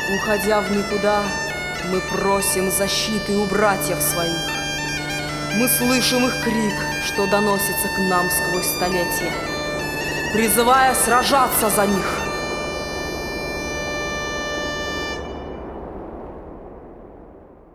Уходя в никуда, мы просим защиты у братьев своих. Мы слышим их крик, что доносится к нам сквозь столетия, призывая сражаться за них.